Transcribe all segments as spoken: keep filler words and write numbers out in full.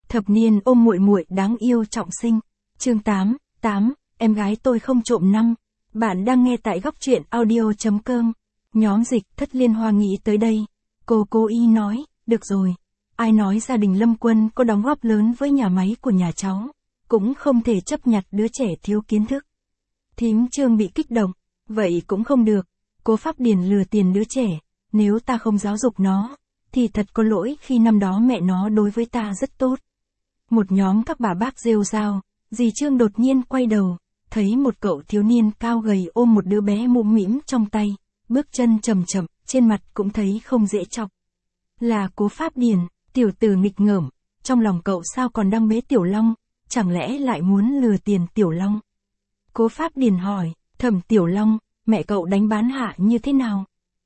Thập niên ôm muội muội đáng yêu trọng sinh. Chương tám, tám, em gái tôi không trộm năm. Bạn đang nghe tại góc truyện audio.com. Nhóm dịch thất liên hoa nghĩ tới đây. Cô cố ý nói, được rồi. Ai nói gia đình Lâm Quân có đóng góp lớn với nhà máy của nhà cháu. Cũng không thể chấp nhặt đứa trẻ thiếu kiến thức. Thím Trương bị kích động. Vậy cũng không được. Cố Pháp Điền lừa tiền đứa trẻ. Nếu ta không giáo dục nó, thì thật có lỗi khi năm đó mẹ nó đối với ta rất tốt. Một nhóm các bà bác rêu rao, dì Trương đột nhiên quay đầu, thấy một cậu thiếu niên cao gầy ôm một đứa bé mũm mĩm trong tay, bước chân chậm chậm, trên mặt cũng thấy không dễ chọc. Là Cố Pháp Điền, tiểu tử nghịch ngợm, trong lòng cậu sao còn đang bế Tiểu Long, chẳng lẽ lại muốn lừa tiền Tiểu Long? Cố Pháp Điền hỏi, Thẩm Tiểu Long, mẹ cậu đánh bán hạ như thế nào?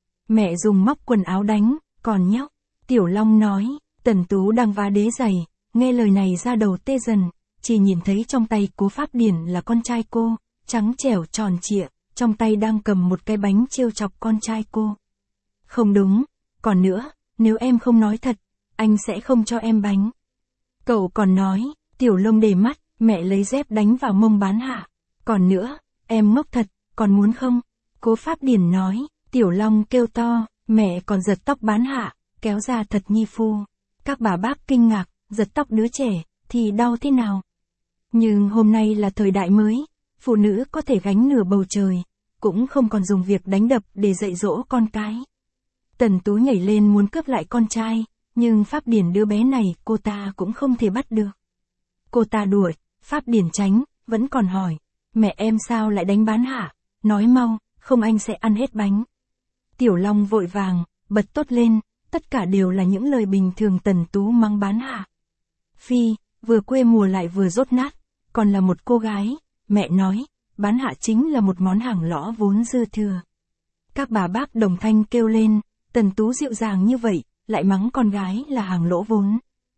Mẹ dùng móc quần áo đánh, còn nhóc. Tiểu Long nói, Tần Tú đang vá đế giày, nghe lời này ra đầu tê dần, chỉ nhìn thấy trong tay Cố Pháp Điền là con trai cô, trắng trẻo tròn trịa, trong tay đang cầm một cái bánh trêu chọc con trai cô. Không đúng, còn nữa, nếu em không nói thật, anh sẽ không cho em bánh. Cậu còn nói, Tiểu Long để mắt, mẹ lấy dép đánh vào mông bán hạ. Còn nữa, em ngốc thật, còn muốn không? Cố Pháp Điền nói, Tiểu Long kêu to, mẹ còn giật tóc bán hạ, kéo ra thật nhi phu. Các bà bác kinh ngạc, giật tóc đứa trẻ, thì đau thế nào? Nhưng hôm nay là thời đại mới, phụ nữ có thể gánh nửa bầu trời, cũng không còn dùng việc đánh đập để dạy dỗ con cái. Tần Tú nhảy lên muốn cướp lại con trai, nhưng Pháp Điền đứa bé này cô ta cũng không thể bắt được. Cô ta đuổi, Pháp Điền tránh, vẫn còn hỏi, mẹ em sao lại đánh bán hạ? Nói mau, không anh sẽ ăn hết bánh. Tiểu Long vội vàng, bật tốt lên, tất cả đều là những lời bình thường Tần Tú mắng bán hạ. Phi, vừa quê mùa lại vừa dốt nát, còn là một cô gái, mẹ nói, bán hạ chính là một món hàng lõ vốn dư thừa. Các bà bác đồng thanh kêu lên, Tần Tú dịu dàng như vậy, lại mắng con gái là hàng lỗ vốn.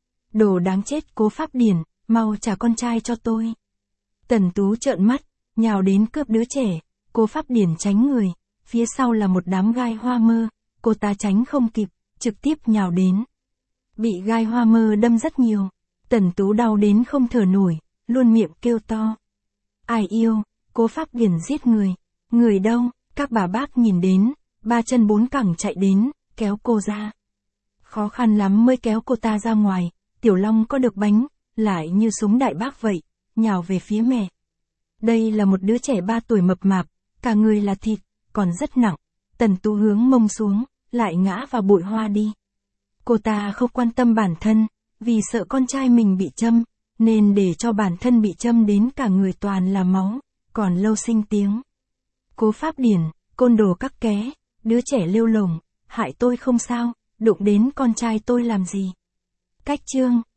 Đồ đáng chết Cố Pháp Điền, mau trả con trai cho tôi. Tần Tú trợn mắt, nhào đến cướp đứa trẻ, Cố Pháp Điền tránh người, phía sau là một đám gai hoa mơ, cô ta tránh không kịp, trực tiếp nhào đến. Bị gai hoa mơ đâm rất nhiều, Tần Tú đau đến không thở nổi, luôn miệng kêu to. Ai yêu, Cố Pháp Điền giết người, người đâu? Các bà bác nhìn đến, ba chân bốn cẳng chạy đến, kéo cô ra. Khó khăn lắm mới kéo cô ta ra ngoài, Tiểu Long có được bánh, lại như súng đại bác vậy, nhào về phía mẹ. Đây là một đứa trẻ ba tuổi mập mạp, cả người là thịt, còn rất nặng. Tần Tú hướng mông xuống, lại ngã vào bụi hoa đi. Cô ta không quan tâm bản thân, vì sợ con trai mình bị châm, nên để cho bản thân bị châm đến cả người toàn là máu, còn lâu sinh tiếng. Cố Pháp Điền, côn đồ các ké, đứa trẻ lêu lổng, hại tôi không sao, đụng đến con trai tôi làm gì? Cách chương.